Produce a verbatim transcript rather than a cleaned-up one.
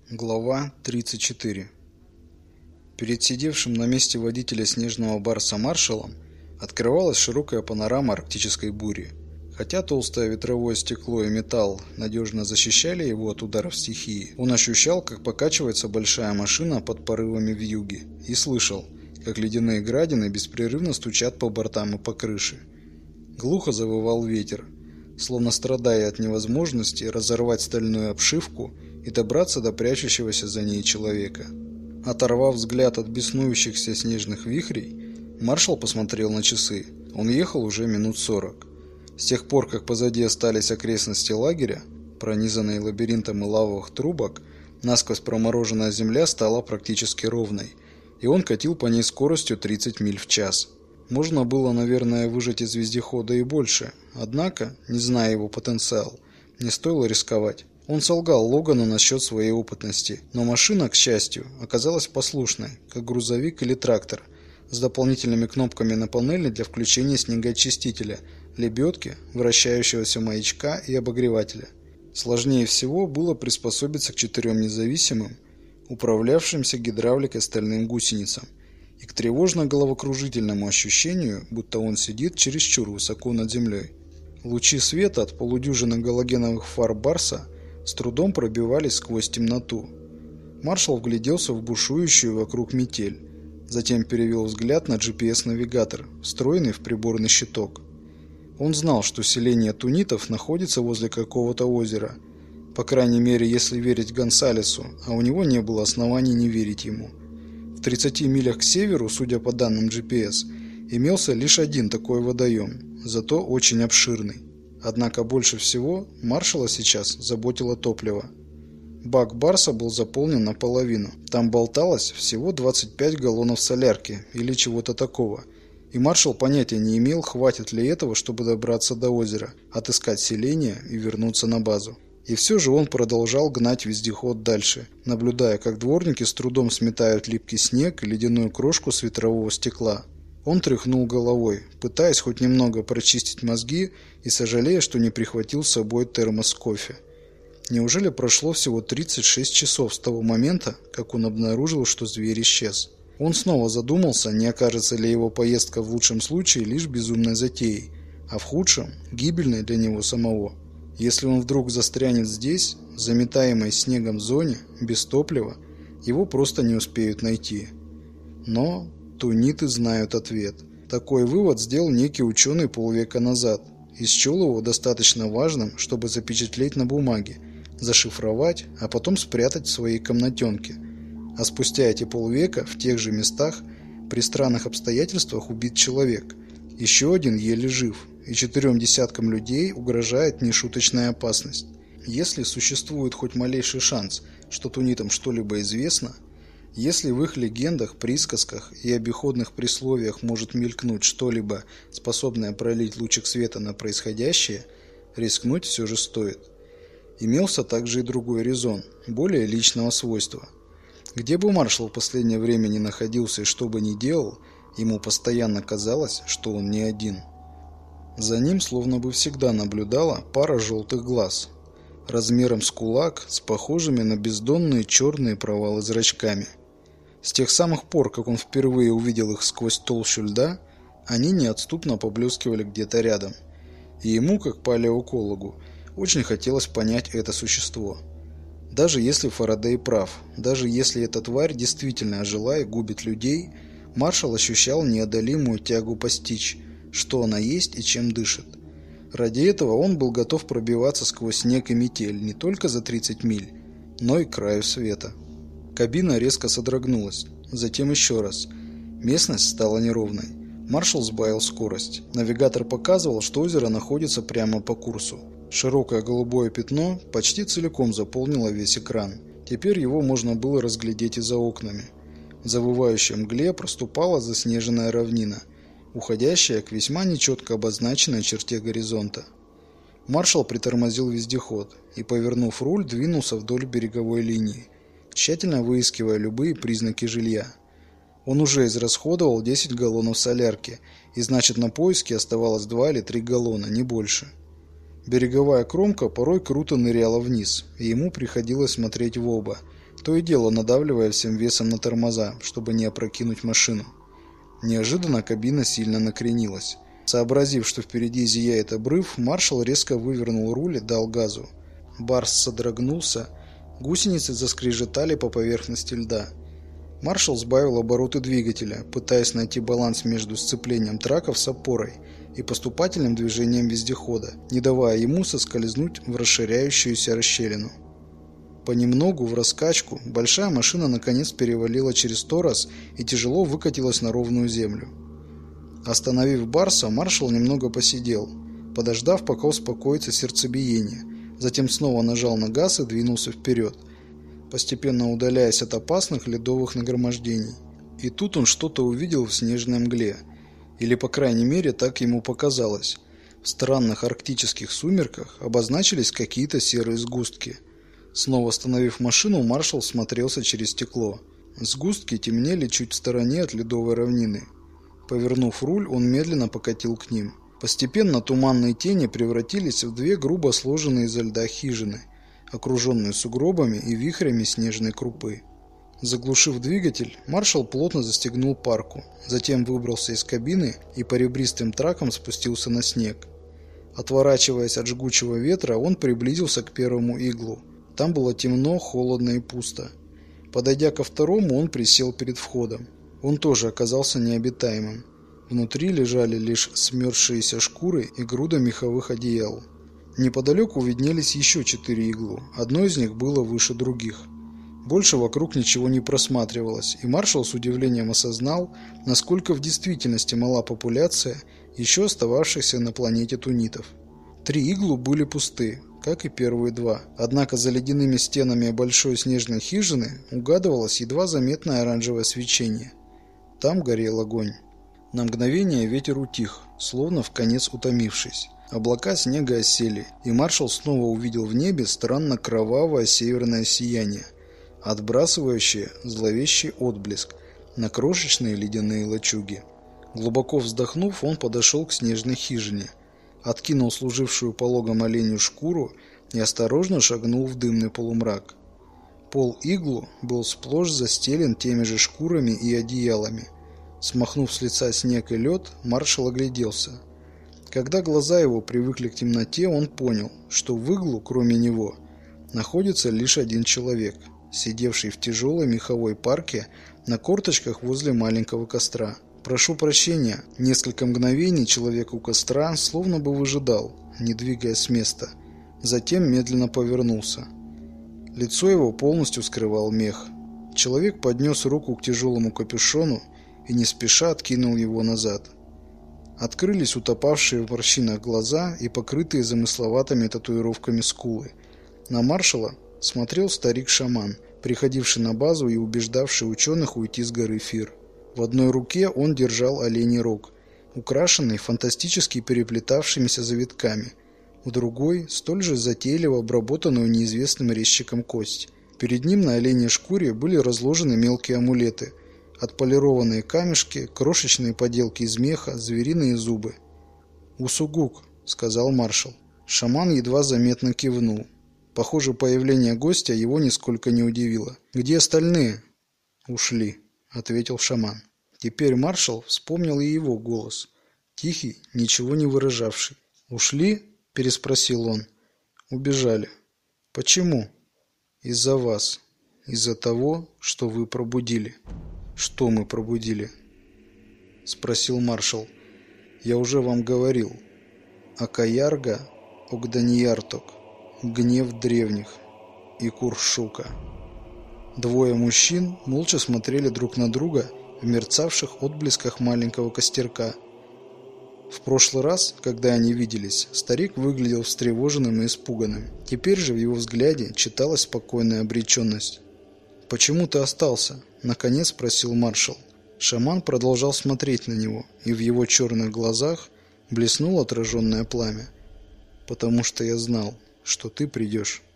Глава тридцать четыре. Перед сидевшим на месте водителя снежного барса маршалом открывалась широкая панорама арктической бури. Хотя толстое ветровое стекло и металл надежно защищали его от ударов стихии, он ощущал, как покачивается большая машина под порывами вьюги, и слышал, как ледяные градины беспрерывно стучат по бортам и по крыше. Глухо завывал ветер, словно страдая от невозможности разорвать стальную обшивку и добраться до прячущегося за ней человека. Оторвав взгляд от беснующихся снежных вихрей, маршал посмотрел на часы. Он ехал уже минут сорок. С тех пор, как позади остались окрестности лагеря, пронизанные лабиринтом и лавовых трубок, насквозь промороженная земля стала практически ровной, и он катил по ней скоростью тридцать миль в час. Можно было, наверное, выжать из вездехода и больше, однако, не зная его потенциал, не стоило рисковать. Он солгал Логану насчет своей опытности, но машина, к счастью, оказалась послушной, как грузовик или трактор, с дополнительными кнопками на панели для включения снегоочистителя, лебедки, вращающегося маячка и обогревателя. Сложнее всего было приспособиться к четырем независимым, управлявшимся гидравликой стальным гусеницам, и к тревожно-головокружительному ощущению, будто он сидит чересчур высоко над землей. Лучи света от полудюжины галогеновых фар Барса с трудом пробивались сквозь темноту. Маршал вгляделся в бушующую вокруг метель, затем перевел взгляд на джи пи эс-навигатор, встроенный в приборный щиток. Он знал, что селение туннитов находится возле какого-то озера, по крайней мере, если верить Гонсалесу, а у него не было оснований не верить ему. В тридцати милях к северу, судя по данным джи пи эс, имелся лишь один такой водоем, зато очень обширный. Однако больше всего маршала сейчас заботило топливо. Бак Барса был заполнен наполовину. Там болталось всего двадцать пять галлонов солярки или чего-то такого. И маршал понятия не имел, хватит ли этого, чтобы добраться до озера, отыскать селение и вернуться на базу. И все же он продолжал гнать вездеход дальше, наблюдая, как дворники с трудом сметают липкий снег и ледяную крошку с ветрового стекла. Он тряхнул головой, пытаясь хоть немного прочистить мозги и сожалея, что не прихватил с собой термос с кофе. Неужели прошло всего тридцать шесть часов с того момента, как он обнаружил, что зверь исчез? Он снова задумался, не окажется ли его поездка в лучшем случае лишь безумной затеей, а в худшем – гибельной для него самого. Если он вдруг застрянет здесь, в заметаемой снегом зоне, без топлива, его просто не успеют найти. Но тунниты знают ответ. Такой вывод сделал некий ученый полвека назад и счел его достаточно важным, чтобы запечатлеть на бумаге, зашифровать, а потом спрятать в своей комнатенке. А спустя эти полвека в тех же местах при странных обстоятельствах убит человек. Еще один еле жив, и четырем десяткам людей угрожает нешуточная опасность. Если существует хоть малейший шанс, что туннитам что-либо известно, если в их легендах, присказках и обиходных присловиях может мелькнуть что-либо, способное пролить лучик света на происходящее, рискнуть все же стоит. Имелся также и другой резон, более личного свойства. Где бы маршал в последнее время ни находился и что бы ни делал, ему постоянно казалось, что он не один. За ним словно бы всегда наблюдала пара желтых глаз, размером с кулак, с похожими на бездонные черные провалы зрачками. С тех самых пор, как он впервые увидел их сквозь толщу льда, они неотступно поблескивали где-то рядом. И ему, как палеокологу, очень хотелось понять это существо. Даже если Фарадей прав, даже если эта тварь действительно ожила и губит людей, маршал ощущал неодолимую тягу постичь, что она есть и чем дышит. Ради этого он был готов пробиваться сквозь снег и метель не только за тридцать миль, но и к краю света. Кабина резко содрогнулась, затем еще раз. Местность стала неровной. Маршал сбавил скорость. Навигатор показывал, что озеро находится прямо по курсу. Широкое голубое пятно почти целиком заполнило весь экран. Теперь его можно было разглядеть и за окнами. В завывающей мгле проступала заснеженная равнина, уходящая к весьма нечетко обозначенной черте горизонта. Маршал притормозил вездеход и, повернув руль, двинулся вдоль береговой линии, тщательно выискивая любые признаки жилья. Он уже израсходовал десять галлонов солярки, и значит на поиски оставалось два или три галлона, не больше. Береговая кромка порой круто ныряла вниз, и ему приходилось смотреть в оба, то и дело надавливая всем весом на тормоза, чтобы не опрокинуть машину. Неожиданно кабина сильно накренилась. Сообразив, что впереди зияет обрыв, маршал резко вывернул руль и дал газу. Барс содрогнулся, гусеницы заскрежетали по поверхности льда. Маршал сбавил обороты двигателя, пытаясь найти баланс между сцеплением траков с опорой и поступательным движением вездехода, не давая ему соскользнуть в расширяющуюся расщелину. Понемногу, в раскачку, большая машина наконец перевалила через торос и тяжело выкатилась на ровную землю. Остановив Барса, маршал немного посидел, подождав, пока успокоится сердцебиение, затем снова нажал на газ и двинулся вперед, постепенно удаляясь от опасных ледовых нагромождений. И тут он что-то увидел в снежной мгле, или, по крайней мере, так ему показалось. В странных арктических сумерках обозначились какие-то серые сгустки. Снова остановив машину, маршал смотрелся через стекло. Сгустки темнели чуть в стороне от ледовой равнины. Повернув руль, он медленно покатил к ним. Постепенно туманные тени превратились в две грубо сложенные изо льда хижины, окруженные сугробами и вихрями снежной крупы. Заглушив двигатель, маршал плотно застегнул парку, затем выбрался из кабины и по ребристым тракам спустился на снег. Отворачиваясь от жгучего ветра, он приблизился к первому иглу. Там было темно, холодно и пусто. Подойдя ко второму, он присел перед входом. Он тоже оказался необитаемым. Внутри лежали лишь смерзшиеся шкуры и груда меховых одеял. Неподалеку виднелись еще четыре иглу. Одно из них было выше других. Больше вокруг ничего не просматривалось, и маршал с удивлением осознал, насколько в действительности мала популяция еще остававшихся на планете тунитов. Три иглу были пусты, как и первые два. Однако за ледяными стенами большой снежной хижины угадывалось едва заметное оранжевое свечение. Там горел огонь. На мгновение ветер утих, словно вконец утомившись. Облака снега осели, и маршал снова увидел в небе странно кровавое северное сияние, отбрасывающее зловещий отблеск на крошечные ледяные лачуги. Глубоко вздохнув, он подошел к снежной хижине, откинул служившую пологом оленью шкуру и осторожно шагнул в дымный полумрак. Пол иглу был сплошь застелен теми же шкурами и одеялами. Смахнув с лица снег и лед, маршал огляделся. Когда глаза его привыкли к темноте, он понял, что в иглу, кроме него, находится лишь один человек, сидевший в тяжелой меховой парке на корточках возле маленького костра. «Прошу прощения». Несколько мгновений человек у костра словно бы выжидал, не двигаясь с места. Затем медленно повернулся. Лицо его полностью скрывал мех. Человек поднес руку к тяжелому капюшону и не спеша откинул его назад. Открылись утопавшие в морщинах глаза и покрытые замысловатыми татуировками скулы. На маршала смотрел старик-шаман, приходивший на базу и убеждавший ученых уйти с горы Фир. В одной руке он держал оленей рог, украшенный фантастически переплетавшимися завитками, в другой – столь же затейливо обработанную неизвестным резчиком кость. Перед ним на оленей шкуре были разложены мелкие амулеты, отполированные камешки, крошечные поделки из меха, звериные зубы. «Усугук», – сказал маршал. Шаман едва заметно кивнул. Похоже, появление гостя его нисколько не удивило. «Где остальные?» «Ушли», — ответил шаман. Теперь маршал вспомнил и его голос, тихий, ничего не выражавший. «Ушли?» — переспросил он. «Убежали». «Почему?» «Из-за вас. Из-за того, что вы пробудили». «Что мы пробудили?» — спросил маршал. «Я уже вам говорил. Акаярга Огданьярток. Гнев древних. И Куршука». Двое мужчин молча смотрели друг на друга в мерцавших отблесках маленького костерка. В прошлый раз, когда они виделись, старик выглядел встревоженным и испуганным. Теперь же в его взгляде читалась спокойная обреченность. «Почему ты остался?» — наконец спросил маршал. Шаман продолжал смотреть на него, и в его черных глазах блеснуло отраженное пламя. «Потому что я знал, что ты придешь».